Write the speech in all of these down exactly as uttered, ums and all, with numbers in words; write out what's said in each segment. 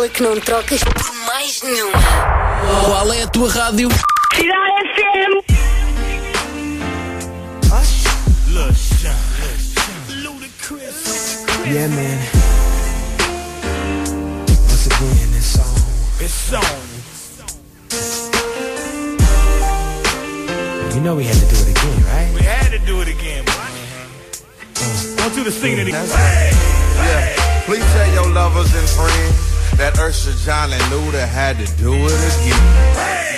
aquela que não trocas por mais nenhuma. Qual é a tua rádio? Cidade F M. Yeah, man. Once again, it's on. It's on. You know we had to do it again, right? We had to do it again, boy. Uh, I want you to sing it again. Hey, yeah. Please tell your lovers and friends that Usher, John, and Luda had to do it again. Hey.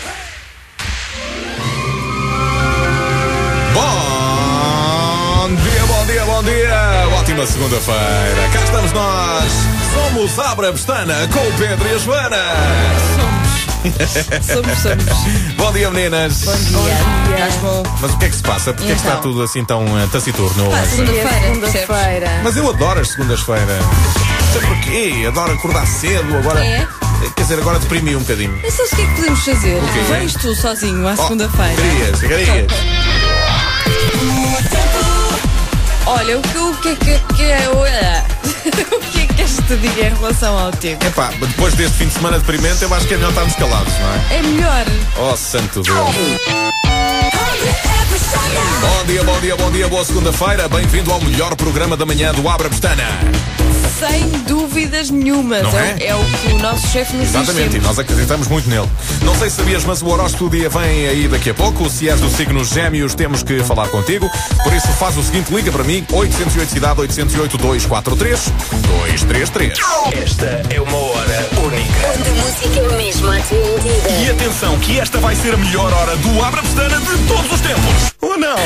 Bom dia, bom dia, bom dia. Ótima segunda-feira. Cá estamos nós. Somos Abra Bestana com o Pedro e a Joana. Somos. Somos, somos. Bom dia, meninas. Bom dia. Estás bom? Mas o que é que se passa? Porquê é que está tudo assim tão uh, taciturno Pá, hoje? segunda-feira, segunda-feira. Mas eu adoro as segundas-feiras. Não sei porquê. Adoro acordar cedo. Agora, É? quer dizer, agora deprimi um bocadinho. Mas sabes o que é que podemos fazer? O quê? Vens tu sozinho à Oh, segunda-feira. querias, querias. Olha, o que, o que é que, que é. Olha, o que é que queres que te diga em relação ao tempo? Epá, depois deste fim de semana deprimente, eu acho que é melhor estarmos calados, não é? É melhor. Oh, santo Deus. Bom dia, bom dia, bom dia, boa segunda-feira. Bem-vindo ao melhor programa da manhã do Abra Bestana. Sem dúvidas nenhumas. Não é? É, é o que o nosso chefe nos diz Exatamente, e sempre. nós acreditamos muito nele. Não sei se sabias, mas o horóscopo do dia vem aí daqui a pouco. Se és do signo Gêmeos, temos que falar contigo. Por isso, faz o seguinte, liga para mim, oito zero oito cidade, oito zero oito, dois quatro três, dois três três. Esta é uma hora única. Onde a música é mesmo à tua medida. E atenção, que esta vai ser a melhor hora do Abra Bestana de todos os tempos. Ou não?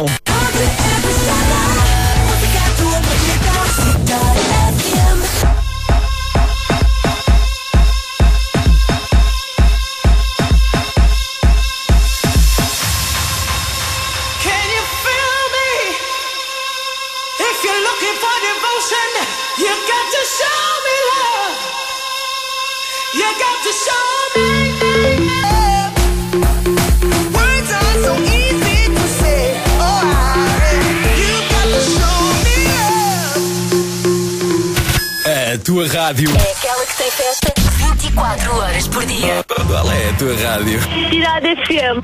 A tua rádio. É aquela que tem festa vinte e quatro horas por dia. Qual é a tua rádio? Cidade F M.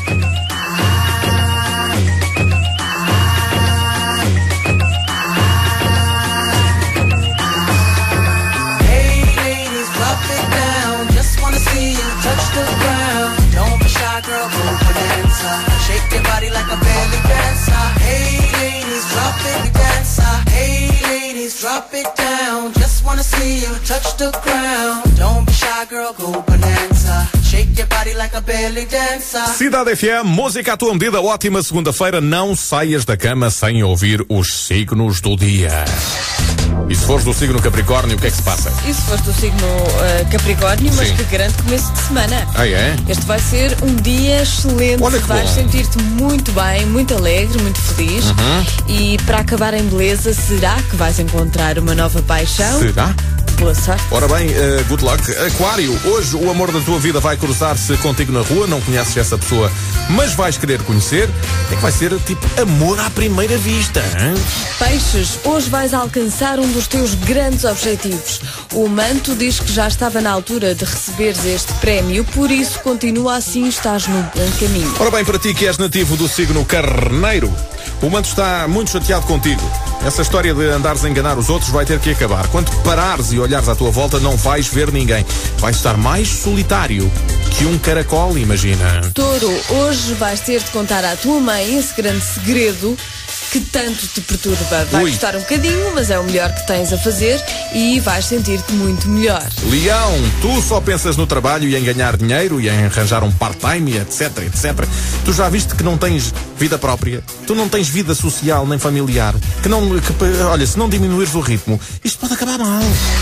Hey ladies, drop it down. Just wanna see you touch the ground. Don't be shy, girl, go bonanza. Shake your body like a belly dancer. Hey ladies, drop it, dancer. Hey ladies, drop it down. Just wanna see you touch the ground. Don't be shy, girl, go bonanza. Shake your body like a belly dancer. Cidade F M, música à tua medida, ótima segunda-feira. Não saias da cama sem ouvir os signos do dia. E se fores do signo Capricórnio, o que é que se passa? E se fores do signo uh, Capricórnio, mas Sim. que grande começo de semana. Ah, é? Este vai ser um dia excelente. Olha que Vais bom. sentir-te muito bem, muito alegre, muito feliz. Uhum. E para acabar em beleza, será que vais encontrar uma nova paixão? Será? Boa sorte. Ora bem, uh, good luck. Aquário, hoje o amor da tua vida vai cruzar-se contigo na rua, não conheces essa pessoa, mas vais querer conhecer. É que vai ser tipo amor à primeira vista, hein? Peixes, hoje vais alcançar um dos teus grandes objetivos. O manto diz que já estava na altura de receberes este prémio, por isso continua assim, estás no bom caminho. Ora bem, para ti que és nativo do signo Carneiro, o manto está muito chateado contigo. Essa história de andares a enganar os outros vai ter que acabar. Quando parares e olhares à tua volta, não vais ver ninguém. Vais estar mais solitário que um caracol, imagina. Touro, hoje vais ter de contar à tua mãe esse grande segredo que tanto te perturba. Vai Ui. custar um bocadinho, mas é o melhor que tens a fazer e vais sentir-te muito melhor. Leão, tu só pensas no trabalho e em ganhar dinheiro e em arranjar um part-time, etc, etcétera. Tu já viste que não tens vida própria? Tu não tens vida social nem familiar? Que não, que, olha, se não diminuires o ritmo, isto pode acabar mal.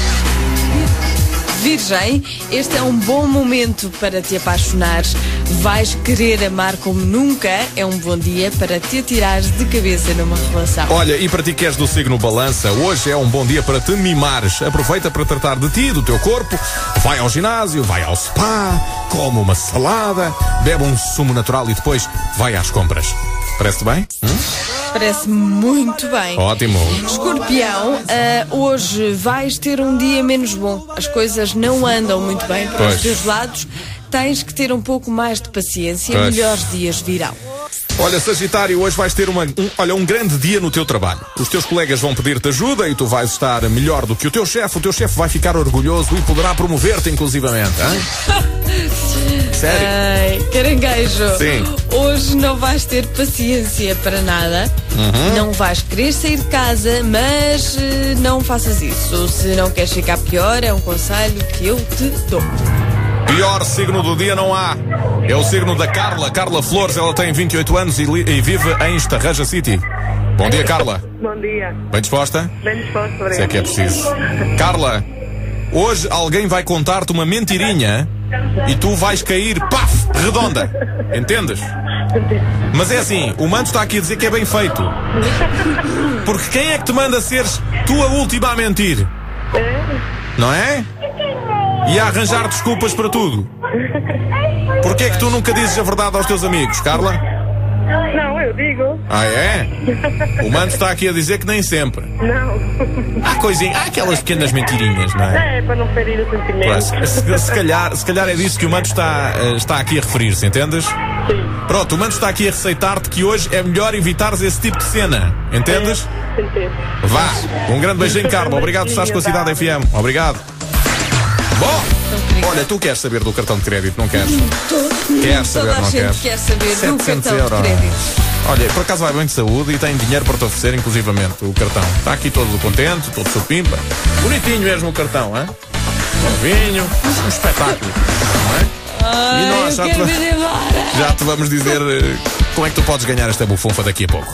Virgem, este é um bom momento para te apaixonares. Vais querer amar como nunca. É um bom dia para te atirares de cabeça numa relação. Olha, e para ti que és do signo Balança, hoje é um bom dia para te mimares. Aproveita para tratar de ti, do teu corpo. Vai ao ginásio, vai ao spa, come uma salada, bebe um sumo natural e depois vai às compras. Parece bem? Hum? Parece muito bem. Ótimo. Escorpião, ah, hoje vais ter um dia menos bom. As coisas não andam muito bem para Pois. os teus lados. Tens que ter um pouco mais de paciência. Pois. Melhores dias virão. Olha, Sagitário, hoje vais ter uma, um, olha, um grande dia no teu trabalho. Os teus colegas vão pedir-te ajuda e tu vais estar melhor do que o teu chefe. O teu chefe vai ficar orgulhoso e poderá promover-te inclusivamente. Hein? Sério? Ai, caranguejo. Sim. Hoje não vais ter paciência para nada. Uhum. Não vais querer sair de casa, mas eh, não faças isso. Se não queres ficar pior, é um conselho que eu te dou. Pior signo do dia não há. É o signo da Carla. Carla Flores, ela tem vinte e oito anos e, li- e vive em Estarreja City. Bom dia, Carla. Bom dia. Bem disposta? Bem disposto, obrigado. Se é que é preciso. Carla, hoje alguém vai contar-te uma mentirinha e tu vais cair, paf, redonda. Entendes? Mas é assim, o Manto está aqui a dizer que é bem feito. Porque quem é que te manda seres tu a última a mentir? Não é? E a arranjar desculpas para tudo. Porquê é que tu nunca dizes a verdade aos teus amigos, Carla? Não, eu digo. Ah, é? O Manto está aqui a dizer que nem sempre. Não. Há coisinha, há aquelas pequenas mentirinhas, não é? É, para não ferir o sentimento. Pois, se, se calhar, se calhar é disso que o Manto está, eh, está aqui a referir-se, entendes? Sim. Pronto, o Manto está aqui a receitar-te que hoje é melhor evitares esse tipo de cena, entendes? Entendo. Vá, um grande beijinho, Carla. Obrigado por estares com a Cidade F M. Obrigado. Bom, olha, tu queres saber do cartão de crédito, não queres? Queres saber, Toda a não gente queres? quer saber do setecentos cartão euros. de crédito. Olha, por acaso vai bem de saúde e tem dinheiro para te oferecer, inclusivamente, o cartão. Está aqui todo contente, todo supimpa. Bonitinho mesmo o cartão, hein? Um vinho, um espetáculo. Não é? Ai, E nós eu já quero te- ir embora. Já te vamos dizer eh, como é que tu podes ganhar esta bufunfa daqui a pouco.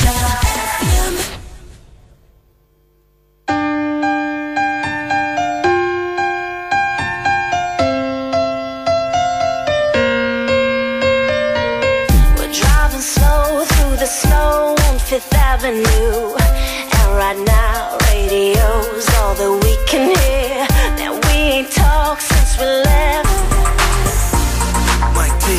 We're driving slow through the snow on Fifth Avenue. And right now, radio's all that we can hear. That we ain't talked since we left. Mike D.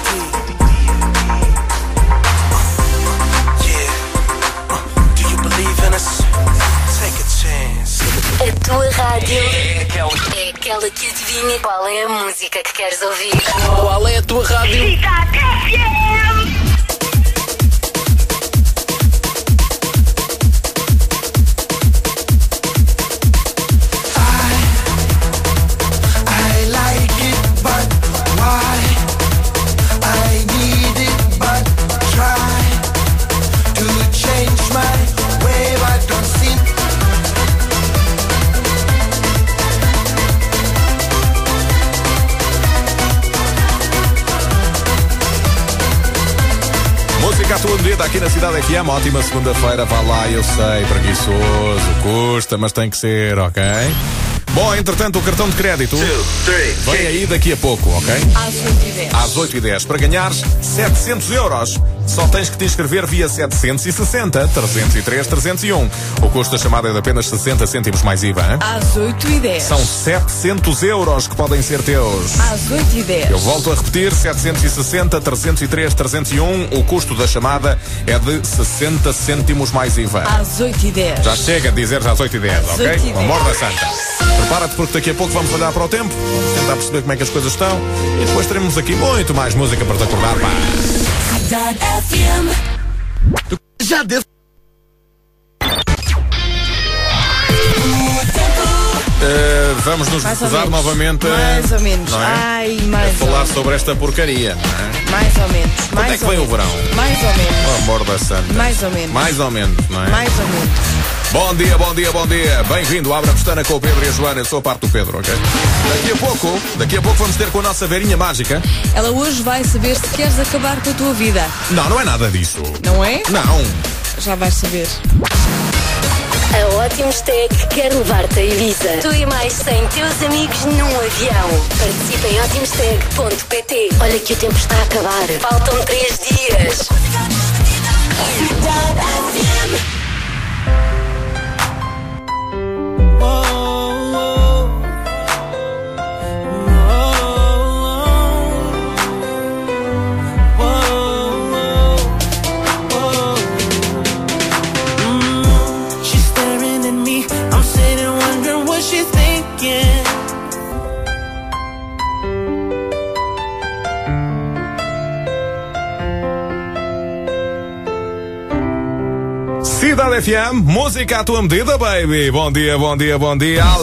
Yeah. Uh, do you believe in us? Take a chance. A tua rádio é aquela, é aquela que adivinha qual é a música que queres ouvir. Qual é a tua rádio? Cidade F M. I like it, but why? I need it, but try to change my way, but don't seem. Música à tua medida aqui na Cidade F M. Ótima segunda-feira, vá lá, eu sei, preguiçoso, custa, mas tem que ser, ok? Bom, entretanto, o cartão de crédito vem aí daqui a pouco, ok? Às oito e dez. Às oito e dez. Para ganhares setecentos euros, só tens que te inscrever via setecentos e sessenta, trezentos e três, trezentos e um. O custo da chamada é de apenas sessenta cêntimos mais I V A. Hein? Às oito e dez. São setecentos euros que podem ser teus. Às oito e dez. Eu volto a repetir, setecentos e sessenta, trezentos e três, trezentos e um. O custo da chamada é de sessenta cêntimos mais I V A. Às oito e dez. Já chega de dizer às oito e dez, ok? oito e dez. Amor da Santa. Prepara-te porque daqui a pouco vamos olhar para o tempo, vamos tentar perceber como é que as coisas estão e depois teremos aqui muito mais música para te acordar, pá. Cidade F M. Já devo. Uh, vamos nos Mais ou recusar menos. novamente a- Mais ou menos. não é? Ai, a mais ou falar menos. sobre esta porcaria, não é? Mais ou menos. Quando mais é que ou vem o menos. verão? Mais ou menos. Oh, amor da Santa. Mais ou menos. Mais ou menos, não é? Mais ou menos. Bom dia, bom dia, bom dia. Bem-vindo à Abra Pestana com o Pedro e a Joana. Eu sou a parte do Pedro, ok? Daqui a pouco, daqui a pouco vamos ter com a nossa Verinha Mágica. Ela hoje vai saber se queres acabar com a tua vida. Não, não é nada disso. Não é? Não. Já vais saber. A Ótimos Tech quer levar-te a Ibiza. Tu e mais cem teus amigos num avião. Participa em ótimos tech ponto pt. Olha que o tempo está a acabar. Faltam três dias. Cidade F M. Cidade F M, música à tua medida, baby. Bom dia, bom dia, bom dia.